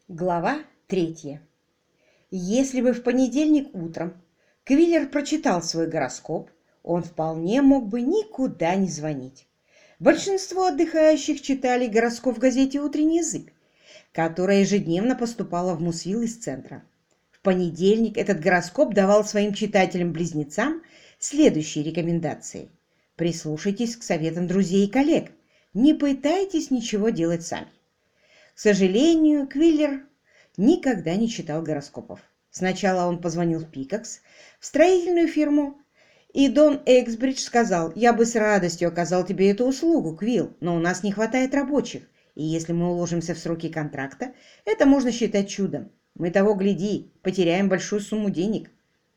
Глава 3. Если бы в понедельник утром Квиллер прочитал свой гороскоп, он вполне мог бы никуда не звонить. Большинство отдыхающих читали гороскоп в газете «Утренняя зыбь», которая ежедневно поступала в Мусвилл из центра. В понедельник этот гороскоп давал своим читателям-близнецам следующие рекомендации. Прислушайтесь к советам друзей и коллег. Не пытайтесь ничего делать сами. К сожалению, Квиллер никогда не читал гороскопов. Сначала он позвонил в Пикакс, в строительную фирму, и Дон Эксбридж сказал: «Я бы с радостью оказал тебе эту услугу, Квилл, но у нас не хватает рабочих, и если мы уложимся в сроки контракта, это можно считать чудом. Мы того гляди, потеряем большую сумму денег».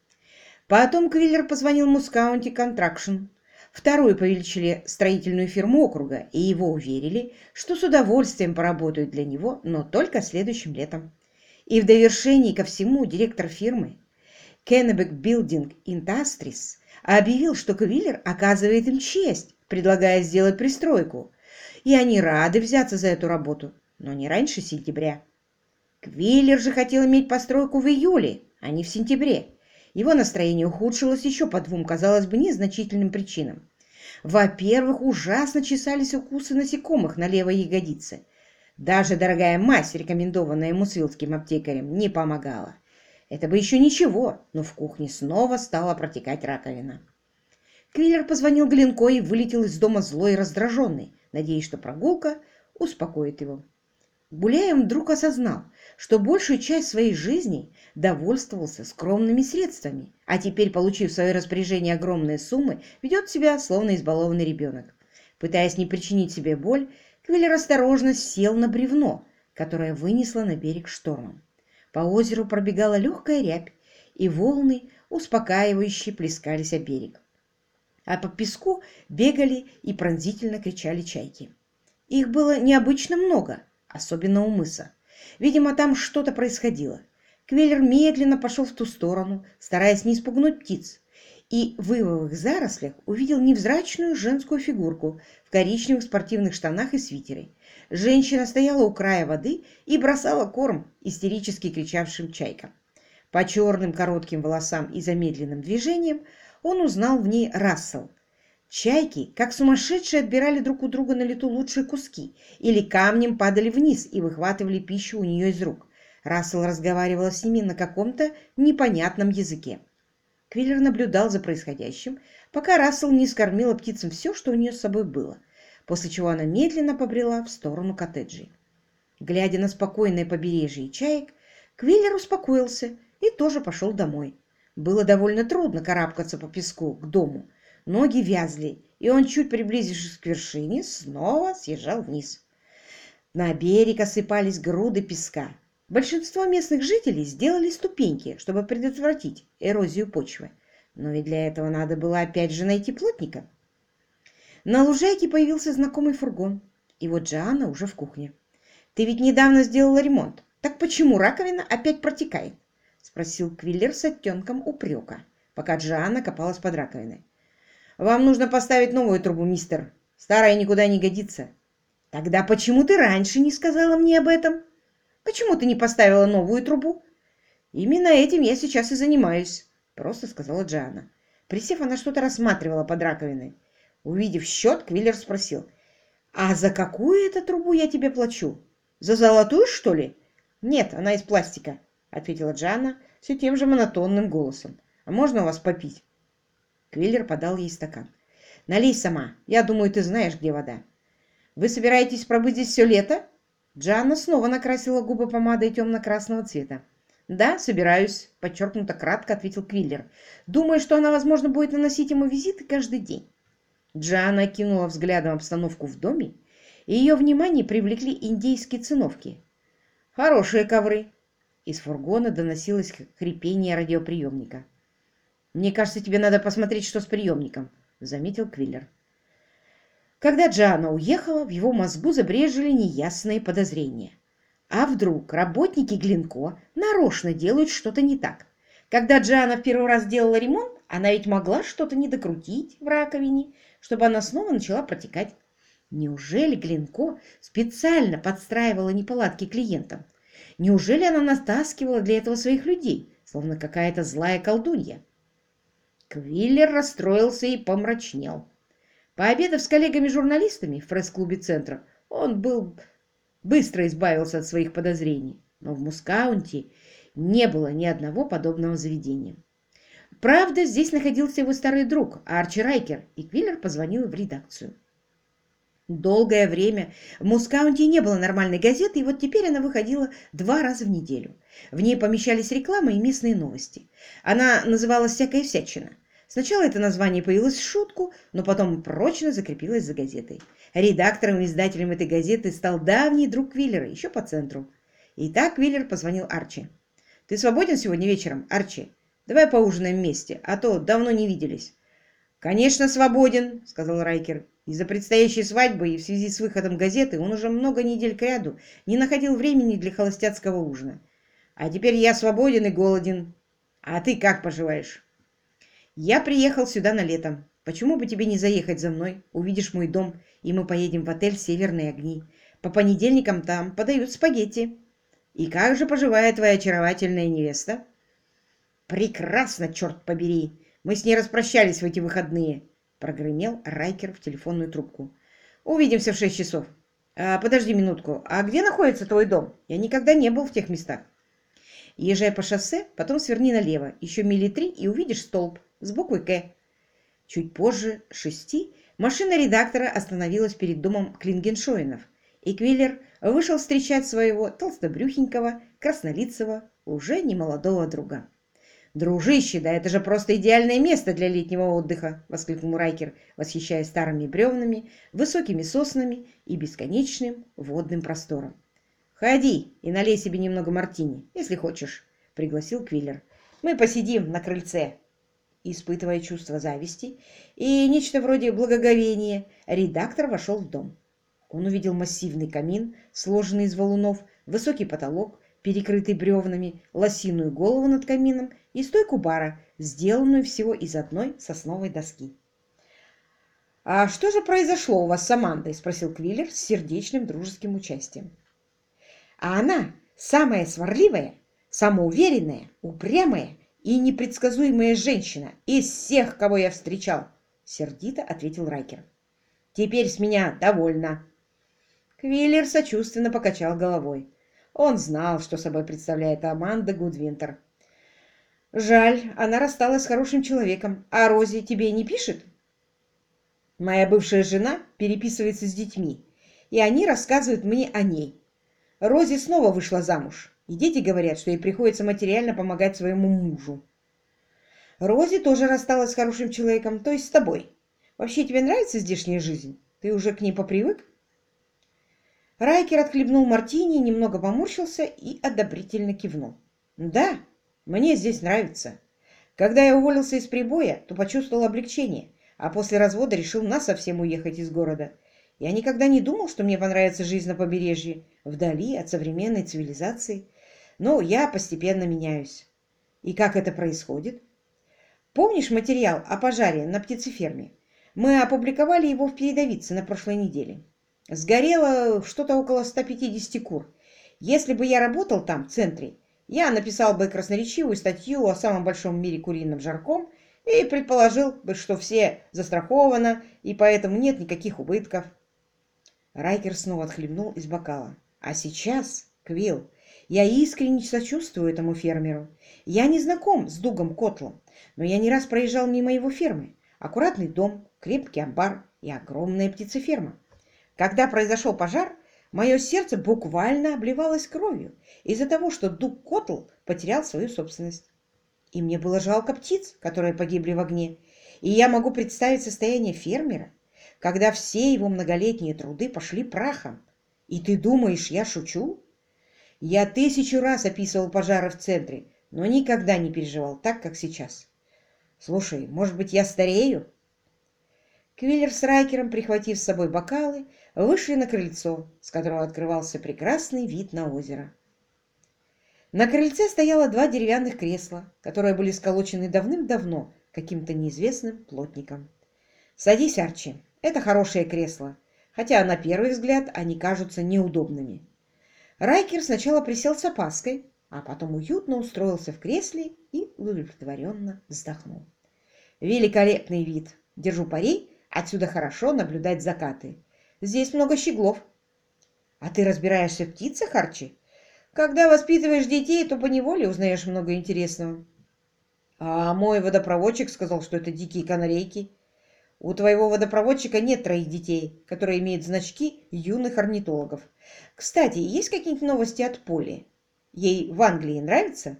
Потом Квиллер позвонил Мускаунти Контракшн, вторую по величине строительную фирму округа, и его уверили, что с удовольствием поработают для него, но только следующим летом. И в довершении ко всему директор фирмы Kennebec Building Industries объявил, что Квиллер оказывает им честь, предлагая сделать пристройку, и они рады взяться за эту работу, но не раньше сентября. Квиллер же хотел иметь постройку в июле, а не в сентябре. Его настроение ухудшилось еще по двум, казалось бы, незначительным причинам. Во-первых, ужасно чесались укусы насекомых на левой ягодице. Даже дорогая мазь, рекомендованная мусвиллским аптекарем, не помогала. Это бы еще ничего, но в кухне снова стала протекать раковина. Квиллер позвонил Глинко и вылетел из дома злой и раздраженный, надеясь, что прогулка успокоит его. Гуляя, он вдруг осознал, что большую часть своей жизни довольствовался скромными средствами, а теперь, получив в свое распоряжение огромные суммы, ведет себя словно избалованный ребенок. Пытаясь не причинить себе боль, Квиллер осторожно сел на бревно, которое вынесло на берег штормом. По озеру пробегала легкая рябь, и волны успокаивающе плескались о берег. А по песку бегали и пронзительно кричали чайки. Их было необычно много, особенно у мыса. Видимо, там что-то происходило. Квиллер медленно пошел в ту сторону, стараясь не испугнуть птиц, и в ивовых зарослях увидел невзрачную женскую фигурку в коричневых спортивных штанах и свитере. Женщина стояла у края воды и бросала корм истерически кричавшим чайкам. По черным коротким волосам и замедленным движениям он узнал в ней Рассел. Чайки, как сумасшедшие, отбирали друг у друга на лету лучшие куски или камнем падали вниз и выхватывали пищу у нее из рук. Рассел разговаривала с ними на каком-то непонятном языке. Квиллер наблюдал за происходящим, пока Рассел не скормила птицам все, что у нее с собой было, после чего она медленно побрела в сторону коттеджей. Глядя на спокойное побережье чаек, Квиллер успокоился и тоже пошел домой. Было довольно трудно карабкаться по песку к дому. Ноги вязли, и он, чуть приблизившись к вершине, снова съезжал вниз. На берег осыпались груды песка. Большинство местных жителей сделали ступеньки, чтобы предотвратить эрозию почвы. Но ведь для этого надо было опять же найти плотника. На лужайке появился знакомый фургон, и вот Джоанна уже в кухне. «Ты ведь недавно сделала ремонт. Так почему раковина опять протекает?» — спросил Квиллер с оттенком упрека, пока Джоанна копалась под раковиной. «Вам нужно поставить новую трубу, мистер. Старая никуда не годится». «Тогда почему ты раньше не сказала мне об этом? Почему ты не поставила новую трубу?» «Именно этим я сейчас и занимаюсь», — просто сказала Джоанна. Присев, она что-то рассматривала под раковиной. Увидев счет, Квиллер спросил: «А за какую это трубу я тебе плачу? За золотую, что ли?» «Нет, она из пластика», — ответила Джоанна все тем же монотонным голосом. «А можно у вас попить?» Квиллер подал ей стакан. «Налей сама. Я думаю, ты знаешь, где вода». «Вы собираетесь пробыть здесь все лето?» Джоанна снова накрасила губы помадой темно-красного цвета. «Да, собираюсь», — подчеркнуто кратко ответил Квиллер, думая, что она, возможно, будет наносить ему визиты каждый день. Джоанна окинула взглядом обстановку в доме, и ее внимание привлекли индейские циновки. «Хорошие ковры!» Из фургона доносилось хрипение радиоприемника. «Мне кажется, тебе надо посмотреть, что с приемником», — заметил Квиллер. Когда Джоанна уехала, в его мозгу забрежили неясные подозрения. А вдруг работники Глинко нарочно делают что-то не так? Когда Джоанна в первый раз делала ремонт, она ведь могла что-то не докрутить в раковине, чтобы она снова начала протекать. Неужели Глинко специально подстраивала неполадки клиентам? Неужели она натаскивала для этого своих людей, словно какая-то злая колдунья? Квиллер расстроился и помрачнел. Пообедав с коллегами-журналистами в пресс-клубе центра, он быстро избавился от своих подозрений, но в Мускаунте не было ни одного подобного заведения. Правда, здесь находился его старый друг Арчи Райкер, и Квиллер позвонил в редакцию. Долгое время в Мускаунте не было нормальной газеты, и вот теперь она выходила 2 раза в неделю. В ней помещались реклама и местные новости. Она называлась «Всякая всячина». Сначала это название появилось в шутку, но потом прочно закрепилось за газетой. Редактором и издателем этой газеты стал давний друг Квиллера, еще по центру. И так Квиллер позвонил Арчи. «Ты свободен сегодня вечером, Арчи? Давай поужинаем вместе, а то давно не виделись». «Конечно, свободен», — сказал Райкер. Из-за предстоящей свадьбы и в связи с выходом газеты он уже много недель кряду не находил времени для холостяцкого ужина. «А теперь я свободен и голоден. А ты как поживаешь?» «Я приехал сюда на лето. Почему бы тебе не заехать за мной? Увидишь мой дом, и мы поедем в отель «Северные огни». По понедельникам там подают спагетти. И как же поживает твоя очаровательная невеста?» «Прекрасно, черт побери! Мы с ней распрощались в эти выходные», — прогремел Райкер в телефонную трубку. «Увидимся в 6 часов. Подожди минутку. А где находится твой дом? Я никогда не был в тех местах». «Езжай по шоссе, потом сверни налево. Еще мили 3 и увидишь столб с буквой «К». Чуть позже 6 машина редактора остановилась перед домом Клингеншоинов, и Квиллер вышел встречать своего толстобрюхенького, краснолицего, уже немолодого друга. «Дружище, да это же просто идеальное место для летнего отдыха!» — воскликнул Райкер, восхищаясь старыми бревнами, высокими соснами и бесконечным водным простором. «Ходи и налей себе немного мартини, если хочешь», — пригласил Квиллер. «Мы посидим на крыльце». Испытывая чувство зависти и нечто вроде благоговения, редактор вошел в дом. Он увидел массивный камин, сложенный из валунов, высокий потолок, перекрытый бревнами, лосиную голову над камином и стойку бара, сделанную всего из одной сосновой доски. «А что же произошло у вас с Амандой?» — спросил Квиллер с сердечным дружеским участием. «А она самая сварливая, самоуверенная, упрямая и непредсказуемая женщина из всех, кого я встречал», — сердито ответил Райкер. «Теперь с меня довольно». Квиллер сочувственно покачал головой. Он знал, что собой представляет Аманда Гудвинтер. «Жаль, она рассталась с хорошим человеком. А Рози тебе не пишет?» «Моя бывшая жена переписывается с детьми, и они рассказывают мне о ней. Рози снова вышла замуж, и дети говорят, что ей приходится материально помогать своему мужу. Рози тоже рассталась с хорошим человеком, то есть с тобой. Вообще тебе нравится здешняя жизнь? Ты уже к ней попривык?» Райкер отхлебнул мартини, немного поморщился и одобрительно кивнул. «Да, мне здесь нравится. Когда я уволился из прибоя, то почувствовал облегчение, а после развода решил насовсем уехать из города. Я никогда не думал, что мне понравится жизнь на побережье, вдали от современной цивилизации. Но я постепенно меняюсь. И как это происходит? Помнишь материал о пожаре на птицеферме? Мы опубликовали его в передовице на прошлой неделе. Сгорело что-то около 150 кур. Если бы я работал там, в центре, я написал бы красноречивую статью о самом большом в мире курином жарком и предположил бы, что все застраховано, и поэтому нет никаких убытков. Райкер снова отхлебнул из бокала. А сейчас, Квилл, я искренне сочувствую этому фермеру. Я не знаком с Дугом Котлом, но я не раз проезжал мимо его фермы. Аккуратный дом, крепкий амбар и огромная птицеферма. Когда произошел пожар, мое сердце буквально обливалось кровью из-за того, что Дуг Котл потерял свою собственность. И мне было жалко птиц, которые погибли в огне. И я могу представить состояние фермера, когда все его многолетние труды пошли прахом. И ты думаешь, я шучу? Я 1000 раз описывал пожары в центре, но никогда не переживал так, как сейчас. Слушай, может быть, я старею? Квиллер с Райкером, прихватив с собой бокалы, вышли на крыльцо, с которого открывался прекрасный вид на озеро. На крыльце стояло 2 деревянных кресла, которые были сколочены давным-давно каким-то неизвестным плотником. «Садись, Арчи, это хорошее кресло, хотя на первый взгляд они кажутся неудобными». Райкер сначала присел с опаской, а потом уютно устроился в кресле и удовлетворенно вздохнул. Великолепный вид. Держу пари, отсюда хорошо наблюдать закаты. Здесь много щеглов. А ты разбираешься в птицах, Арчи? Когда воспитываешь детей, то поневоле узнаешь много интересного. А мой водопроводчик сказал, что это дикие канарейки. У твоего водопроводчика нет троих детей, которые имеют значки юных орнитологов. Кстати, есть какие-нибудь новости от Полли? Ей в Англии нравится?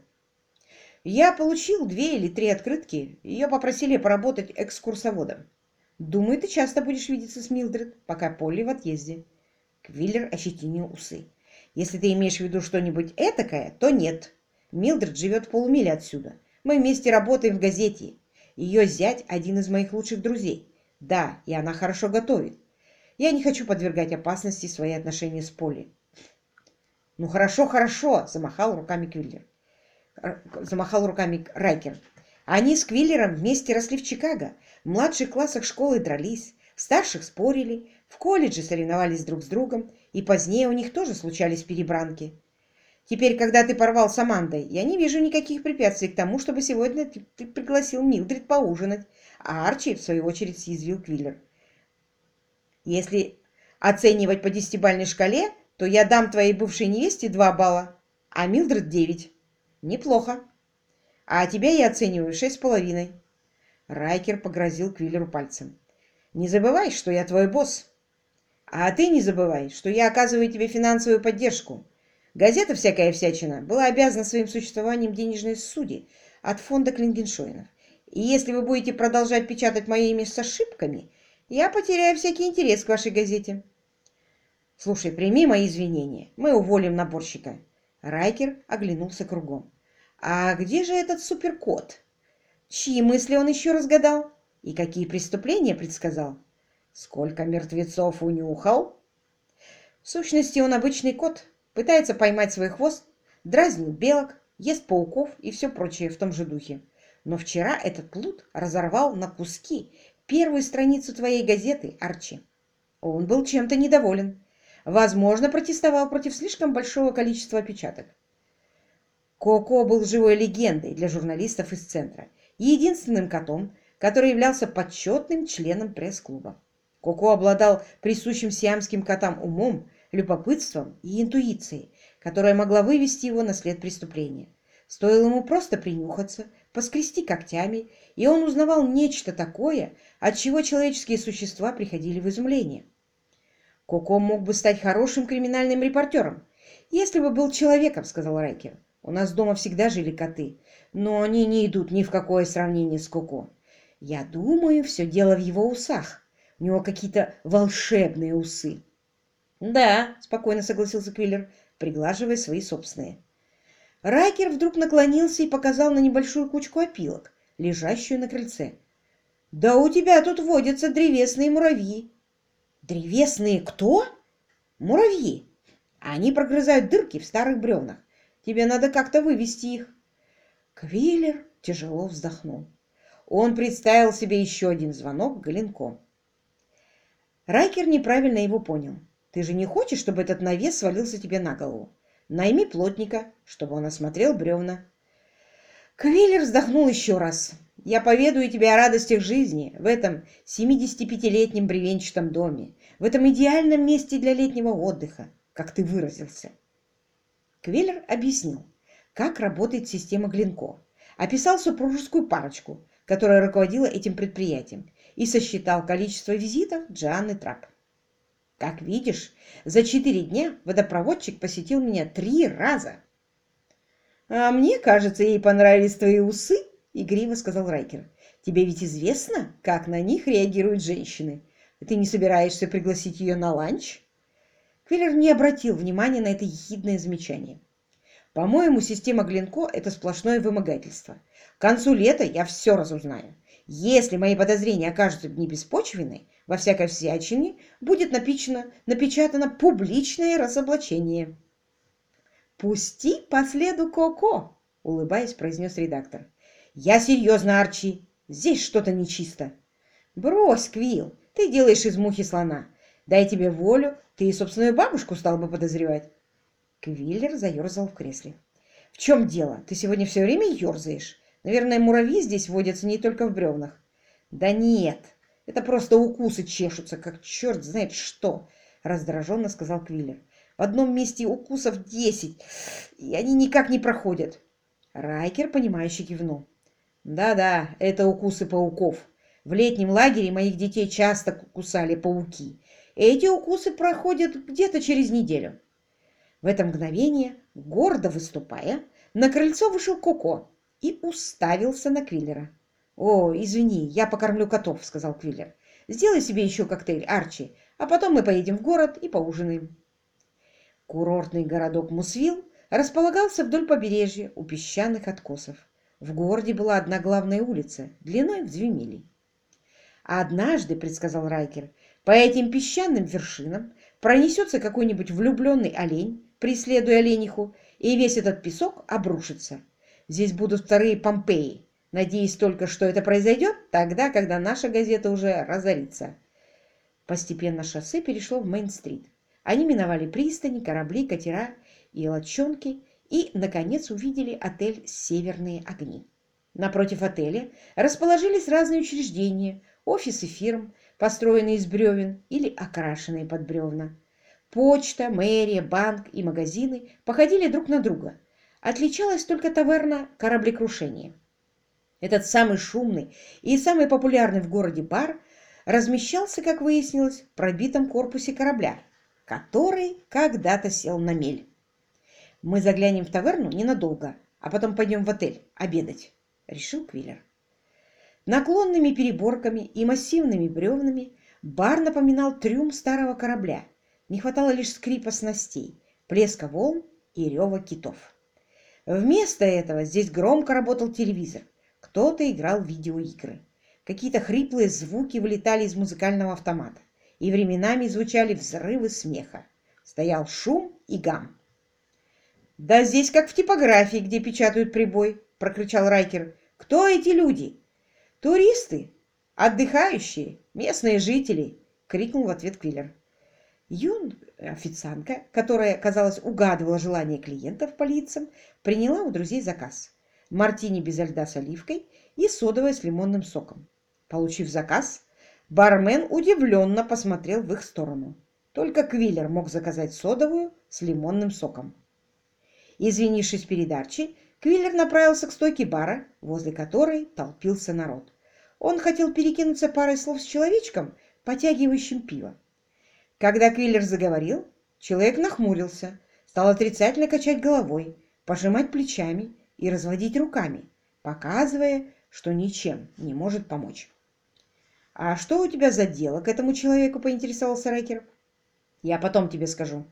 Я получил 2 или 3 открытки. Ее попросили поработать экскурсоводом. Думаю, ты часто будешь видеться с Милдред, пока Полли в отъезде. Квиллер ощетинил усы. Если ты имеешь в виду что-нибудь этакое, то нет. Милдред живет в полумиле отсюда. Мы вместе работаем в газете. Ее зять один из моих лучших друзей. Да, и она хорошо готовит. Я не хочу подвергать опасности свои отношения с Полли. Ну хорошо, хорошо, замахал руками Квиллер. Замахал руками Райкер. Они с Квиллером вместе росли в Чикаго. В младших классах школы дрались, в старших спорили, в колледже соревновались друг с другом, и позднее у них тоже случались перебранки. Теперь, когда ты порвал с Амандой, я не вижу никаких препятствий к тому, чтобы сегодня ты пригласил Милдред поужинать, а Арчи, в свою очередь, съязвил Квиллер. Если оценивать по 10-бальной шкале, то я дам твоей бывшей невесте 2 балла, а Милдред 9. Неплохо. А тебя я оцениваю 6,5. Райкер погрозил Квиллеру пальцем. Не забывай, что я твой босс. А ты не забывай, что я оказываю тебе финансовую поддержку. Газета «Всякая всячина» была обязана своим существованием денежной ссуде от фонда Клингеншоинов. И если вы будете продолжать печатать мое имя с ошибками, я потеряю всякий интерес к вашей газете. Слушай, прими мои извинения. Мы уволим наборщика. Райкер оглянулся кругом. А где же этот суперкот? Чьи мысли он еще разгадал? И какие преступления предсказал? Сколько мертвецов унюхал? В сущности, он обычный кот. Пытается поймать свой хвост, дразнит белок, ест пауков и все прочее в том же духе. Но вчера этот плут разорвал на куски первую страницу твоей газеты, Арчи. Он был чем-то недоволен. Возможно, протестовал против слишком большого количества опечаток. Коко был живой легендой для журналистов из центра и единственным котом, который являлся почетным членом пресс-клуба. Коко обладал присущим сиамским котам умом, любопытством и интуицией, которая могла вывести его на след преступления. Стоило ему просто принюхаться, поскрести когтями, и он узнавал нечто такое, от чего человеческие существа приходили в изумление. Коко мог бы стать хорошим криминальным репортером, если бы был человеком, сказал Райкер. У нас дома всегда жили коты, но они не идут ни в какое сравнение с Коко. Я думаю, все дело в его усах. У него какие-то волшебные усы. Да, спокойно согласился Квиллер, приглаживая свои собственные. Райкер вдруг наклонился и показал на небольшую кучку опилок, лежащую на крыльце. Да у тебя тут водятся древесные муравьи. Древесные кто? Муравьи. Они прогрызают дырки в старых бревнах. Тебе надо как-то вывести их. Квиллер тяжело вздохнул. Он представил себе еще один звонок Галенко. Райкер неправильно его понял. Ты же не хочешь, чтобы этот навес свалился тебе на голову? Найми плотника, чтобы он осмотрел бревна. Квиллер вздохнул еще раз. Я поведаю тебе о радостях жизни в этом 75-летнем бревенчатом доме, в этом идеальном месте для летнего отдыха, как ты выразился. Квиллер объяснил, как работает система Галенко, описал супружескую парочку, которая руководила этим предприятием, и сосчитал количество визитов Джоанны Трапп. Как видишь, за 4 дня водопроводчик посетил меня 3 раза. А мне кажется, ей понравились твои усы, игриво сказал Райкер. Тебе ведь известно, как на них реагируют женщины. Ты не собираешься пригласить ее на ланч? Квиллер не обратил внимания на это ехидное замечание. По-моему, система Галенко – это сплошное вымогательство. К концу лета я все разузнаю. Если мои подозрения окажутся небеспочвенны, во всякой всячине будет напечатано публичное разоблачение. «Пусти по следу Коко», — улыбаясь, произнес редактор. «Я серьезно, Арчи. Здесь что-то нечисто». «Брось, Квилл, ты делаешь из мухи слона. Дай тебе волю, ты и собственную бабушку стал бы подозревать». Квиллер заерзал в кресле. «В чем дело? Ты сегодня все время ерзаешь? Наверное, муравьи здесь водятся не только в бревнах». «Да нет, это просто укусы чешутся, как черт знает что», — раздраженно сказал Квиллер. «В одном месте укусов 10, и они никак не проходят». Райкер, понимающе кивнул. «Да-да, это укусы пауков. В летнем лагере моих детей часто кусали пауки. Эти укусы проходят где-то через неделю». В это мгновение, гордо выступая, на крыльцо вышел Коко и уставился на Квиллера. «О, извини, я покормлю котов», — сказал Квиллер. «Сделай себе еще коктейль, Арчи, а потом мы поедем в город и поужинаем». Курортный городок Мусвилл располагался вдоль побережья у песчаных откосов. В городе была одна главная улица, длиной в 2 мили. А однажды, предсказал Райкер, по этим песчаным вершинам пронесется какой-нибудь влюбленный олень, преследуя олениху, и весь этот песок обрушится. Здесь будут вторые Помпеи. Надеюсь только, что это произойдет тогда, когда наша газета уже разорится. Постепенно шоссе перешло в Мейн-стрит. Они миновали пристани, корабли, катера и лодчонки и, наконец, увидели отель «Северные огни». Напротив отеля расположились разные учреждения, офисы фирм, построенные из бревен или окрашенные под бревна. Почта, мэрия, банк и магазины походили друг на друга. Отличалась только таверна «Кораблекрушение». Этот самый шумный и самый популярный в городе бар размещался, как выяснилось, в пробитом корпусе корабля, который когда-то сел на мель. «Мы заглянем в таверну ненадолго, а потом пойдем в отель обедать», — решил Квиллер. Наклонными переборками и массивными бревнами бар напоминал трюм старого корабля. Не хватало лишь скрипа снастей, плеска волн и рева китов. Вместо этого здесь громко работал телевизор. Кто-то играл в видеоигры. Какие-то хриплые звуки вылетали из музыкального автомата, и временами звучали взрывы смеха. Стоял шум и гам. «Да здесь как в типографии, где печатают прибой», — прокричал Райкер. «Кто эти люди?» «Туристы, отдыхающие, местные жители», — крикнул в ответ Квиллер. Официантка, которая, казалось, угадывала желания клиентов по лицам, приняла у друзей заказ. Мартини без льда с оливкой и содовая с лимонным соком. Получив заказ, бармен удивленно посмотрел в их сторону. Только Квиллер мог заказать содовую с лимонным соком. Извинившись перед Арчи, Квиллер направился к стойке бара, возле которой толпился народ. Он хотел перекинуться парой слов с человечком, потягивающим пиво. Когда Квиллер заговорил, человек нахмурился, стал отрицательно качать головой, пожимать плечами и разводить руками, показывая, что ничем не может помочь. «А что у тебя за дело к этому человеку?» — поинтересовался Райкер. «Я потом тебе скажу».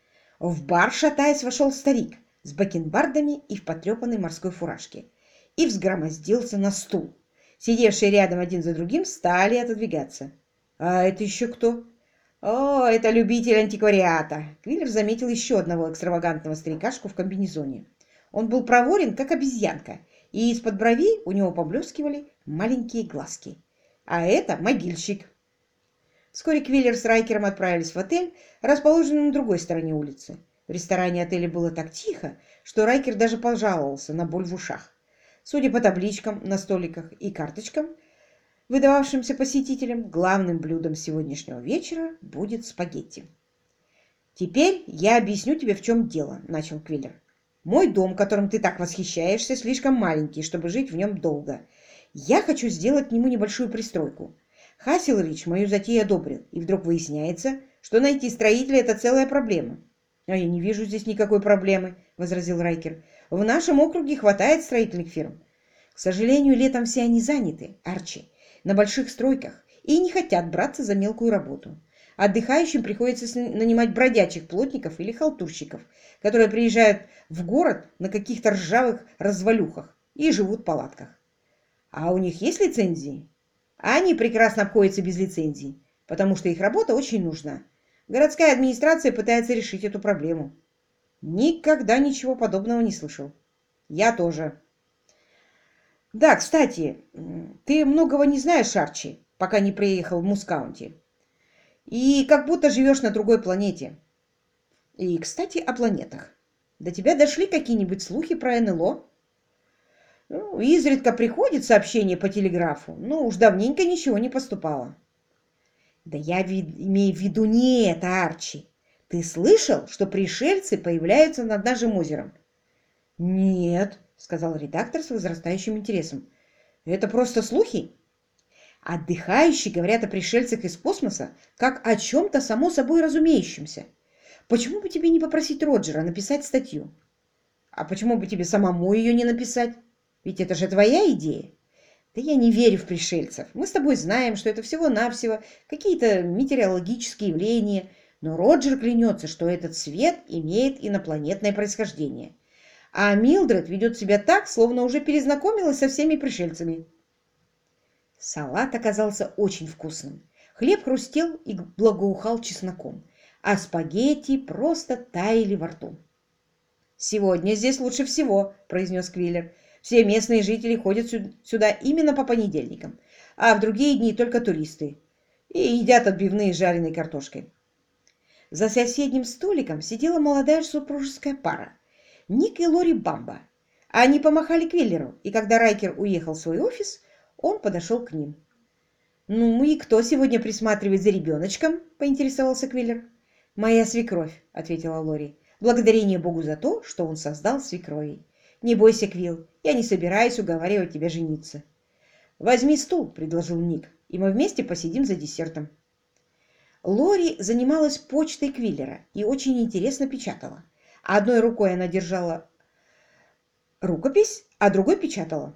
В бар, шатаясь, вошел старик с бакенбардами и в потрепанной морской фуражке и взгромоздился на стул. Сидевшие рядом один за другим стали отодвигаться. «А это еще кто?» «О, это любитель антиквариата!» Квиллер заметил еще одного экстравагантного старикашку в комбинезоне. Он был проворен, как обезьянка, и из-под бровей у него поблескивали маленькие глазки. А это могильщик. Вскоре Квиллер с Райкером отправились в отель, расположенный на другой стороне улицы. В ресторане отеля было так тихо, что Райкер даже пожаловался на боль в ушах. Судя по табличкам на столиках и карточкам, выдававшимся посетителям, главным блюдом сегодняшнего вечера будет спагетти. «Теперь я объясню тебе, в чем дело», — начал Квиллер. «Мой дом, которым ты так восхищаешься, слишком маленький, чтобы жить в нем долго. Я хочу сделать к нему небольшую пристройку. Хасселридж мою затею одобрил, и вдруг выясняется, что найти строителя — это целая проблема». «А я не вижу здесь никакой проблемы», — возразил Райкер. «В нашем округе хватает строительных фирм». «К сожалению, летом все они заняты, Арчи, на больших стройках, и не хотят браться за мелкую работу. Отдыхающим приходится нанимать бродячих плотников или халтурщиков, которые приезжают в город на каких-то ржавых развалюхах и живут в палатках. А у них есть лицензии? Они прекрасно обходятся без лицензий, потому что их работа очень нужна. Городская администрация пытается решить эту проблему». «Никогда ничего подобного не слышал». «Я тоже». «Да, кстати, ты многого не знаешь, Арчи, пока не приехал в Мускаунти. И как будто живешь на другой планете». «И, кстати, о планетах. До тебя дошли какие-нибудь слухи про НЛО? Ну, изредка приходит сообщение по телеграфу, но уж давненько ничего не поступало. Да я имею в виду не это, Арчи. Ты слышал, что пришельцы появляются над нашим озером? Нет, сказал редактор с возрастающим интересом. Это просто слухи? Отдыхающие говорят о пришельцах из космоса как о чем-то само собой разумеющемся. Почему бы тебе не попросить Роджера написать статью? А почему бы тебе самому ее не написать? Ведь это же твоя идея. Да я не верю в пришельцев. Мы с тобой знаем, что это всего-навсего какие-то метеорологические явления, но Роджер клянется, что этот свет имеет инопланетное происхождение. А Милдред ведет себя так, словно уже перезнакомилась со всеми пришельцами. Салат оказался очень вкусным. Хлеб хрустел и благоухал чесноком, а спагетти просто таяли во рту. «Сегодня здесь лучше всего», — произнес Квиллер. «Все местные жители ходят сюда именно по понедельникам, а в другие дни только туристы. И едят отбивные с жареной картошкой». За соседним столиком сидела молодая супружеская пара, Ник и Лори Бамба. Они помахали Квиллеру, и когда Райкер уехал в свой офис, он подошел к ним. «Ну и кто сегодня присматривает за ребеночком?» — поинтересовался Квиллер. «Моя свекровь», — ответила Лори. «Благодарение Богу за то, что он создал свекровей. Не бойся, Квилл, я не собираюсь уговаривать тебя жениться». «Возьми стул», — предложил Ник, — «и мы вместе посидим за десертом». Лори занималась почтой Квиллера и очень интересно печатала. Одной рукой она держала рукопись, а другой печатала.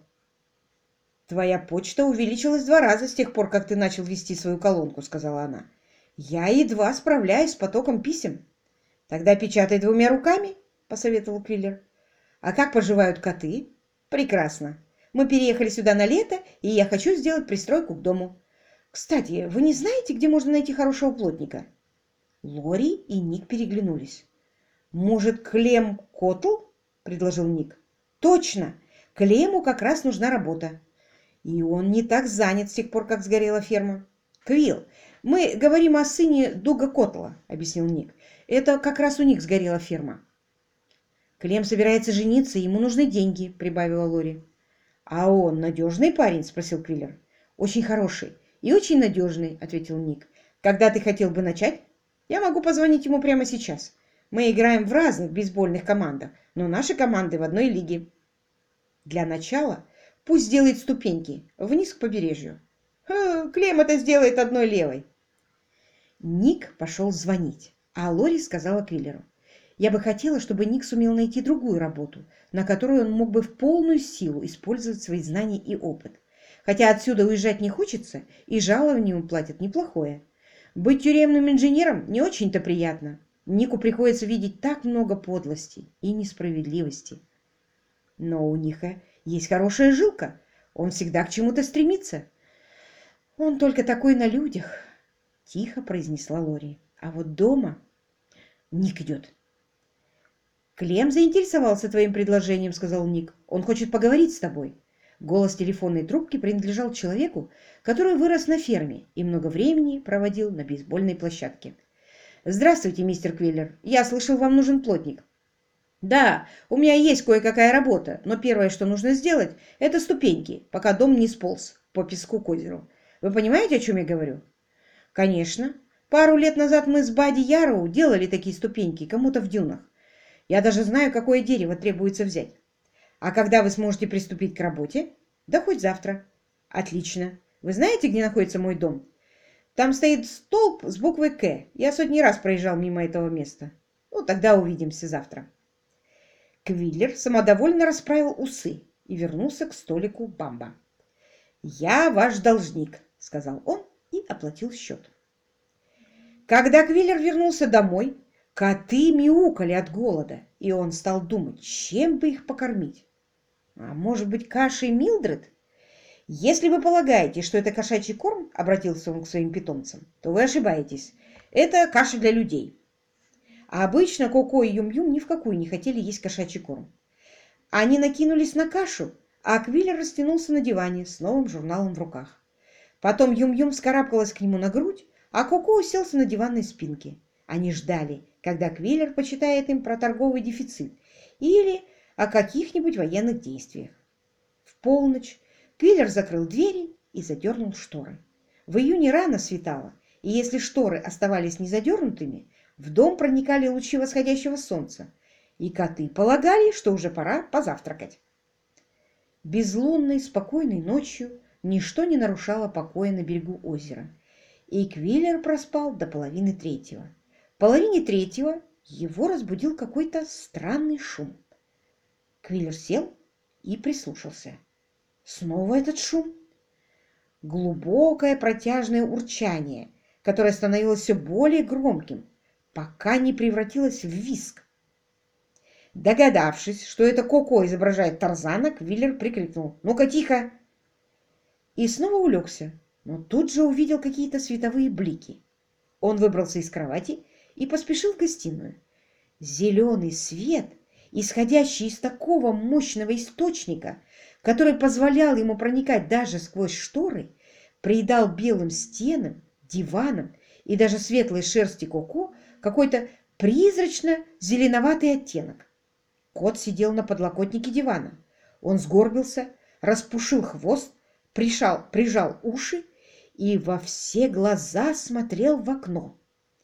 «Твоя почта увеличилась 2 раза с тех пор, как ты начал вести свою колонку», — сказала она. «Я едва справляюсь с потоком писем». «Тогда печатай 2 руками», — посоветовал Квиллер. «А как поживают коты?» «Прекрасно. Мы переехали сюда на лето, и я хочу сделать пристройку к дому. Кстати, вы не знаете, где можно найти хорошего плотника?» Лори и Ник переглянулись. «Может, Клем Котл?» — предложил Ник. «Точно! Клему как раз нужна работа. И он не так занят с тех пор, как сгорела ферма». «Квилл, мы говорим о сыне Дуга Котла», — объяснил Ник. «Это как раз у них сгорела ферма». «Клем собирается жениться, ему нужны деньги», — прибавила Лори. «А он надежный парень?» — спросил Квиллер. «Очень хороший и очень надежный», — ответил Ник. «Когда ты хотел бы начать? Я могу позвонить ему прямо сейчас. Мы играем в разных бейсбольных командах, но наши команды в одной лиге. Для начала пусть сделает ступеньки вниз к побережью. Клем это сделает одной левой». Ник пошел звонить, а Лори сказала Квиллеру: «Я бы хотела, чтобы Ник сумел найти другую работу, на которую он мог бы в полную силу использовать свои знания и опыт. Хотя отсюда уезжать не хочется, и жалование ему платят неплохое. Быть тюремным инженером не очень-то приятно. Нику приходится видеть так много подлости и несправедливости. Но у Ника есть хорошая жилка, он всегда к чему-то стремится. Он только такой на людях», — тихо произнесла Лори. «А вот дома...» «Ник идет». «Клем заинтересовался твоим предложением», — сказал Ник. «Он хочет поговорить с тобой». Голос телефонной трубки принадлежал человеку, который вырос на ферме и много времени проводил на бейсбольной площадке. «Здравствуйте, мистер Квиллер. Я слышал, вам нужен плотник». «Да, у меня есть кое-какая работа, но первое, что нужно сделать, это ступеньки, пока дом не сполз по песку к озеру. Вы понимаете, о чем я говорю?» «Конечно. Пару лет назад мы с Бадди Яроу делали такие ступеньки кому-то в дюнах. Я даже знаю, какое дерево требуется взять. А когда вы сможете приступить к работе? Да хоть завтра». «Отлично. Вы знаете, где находится мой дом? Там стоит столб с буквой «К». Я сотни раз проезжал мимо этого места. Ну, тогда увидимся завтра». Квиллер самодовольно расправил усы и вернулся к столику Бамба. «Я ваш должник», — сказал он и оплатил счет. Когда Квиллер вернулся домой, коты мяукали от голода, и он стал думать, чем бы их покормить. «А может быть, кашей Милдред?» «Если вы полагаете, что это кошачий корм», — обратился он к своим питомцам, — «то вы ошибаетесь. Это каша для людей». А обычно Коко и Юм-Юм ни в какую не хотели есть кошачий корм. Они накинулись на кашу, а Квиллер растянулся на диване с новым журналом в руках. Потом Юм-Юм вскарабкалась к нему на грудь, а Коко уселся на диванной спинке. Они ждали, когда Квиллер почитает им про торговый дефицит или о каких-нибудь военных действиях. В полночь Квиллер закрыл двери и задернул шторы. В июне рано светало, и если шторы оставались незадернутыми, в дом проникали лучи восходящего солнца, и коты полагали, что уже пора позавтракать. Безлунной, спокойной ночью ничто не нарушало покоя на берегу озера, и Квиллер проспал до половины третьего. В половине третьего его разбудил какой-то странный шум. Квиллер сел и прислушался. Снова этот шум. Глубокое протяжное урчание, которое становилось все более громким, пока не превратилось в визг. Догадавшись, что это Коко изображает Тарзана, Квиллер прикрикнул: «Ну-ка, тихо!» И снова улегся, но тут же увидел какие-то световые блики. Он выбрался из кровати и поспешил в гостиную. Зеленый свет, исходящий из такого мощного источника, который позволял ему проникать даже сквозь шторы, придал белым стенам, диванам и даже светлой шерсти Коко какой-то призрачно-зеленоватый оттенок. Кот сидел на подлокотнике дивана. Он сгорбился, распушил хвост, прижал уши и во все глаза смотрел в окно.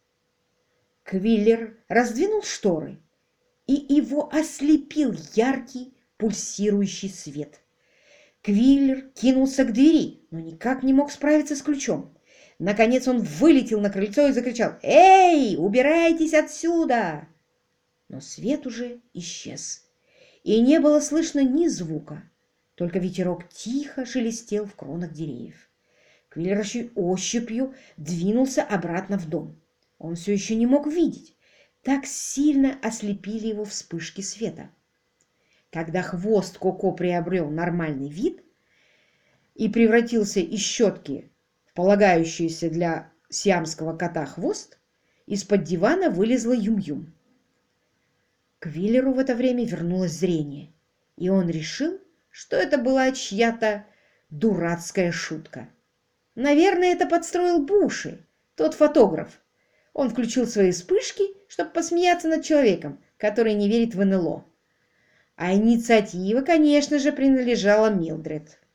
Квиллер раздвинул шторы, и его ослепил яркий пульсирующий свет. Квиллер кинулся к двери, но никак не мог справиться с ключом. Наконец он вылетел на крыльцо и закричал: «Эй, убирайтесь отсюда!» Но свет уже исчез, и не было слышно ни звука, только ветерок тихо шелестел в кронах деревьев. Квиллер ощупью двинулся обратно в дом. Он все еще не мог видеть, так сильно ослепили его вспышки света. Когда хвост Коко приобрел нормальный вид и превратился из щетки в полагающийся для сиамского кота хвост, из-под дивана вылезла Юм-Юм. Квиллеру в это время вернулось зрение, и он решил, что это была чья-то дурацкая шутка. Наверное, это подстроил Буши, тот фотограф. Он включил свои вспышки, чтобы посмеяться над человеком, который не верит в НЛО. А инициатива, конечно же, принадлежала Милдред.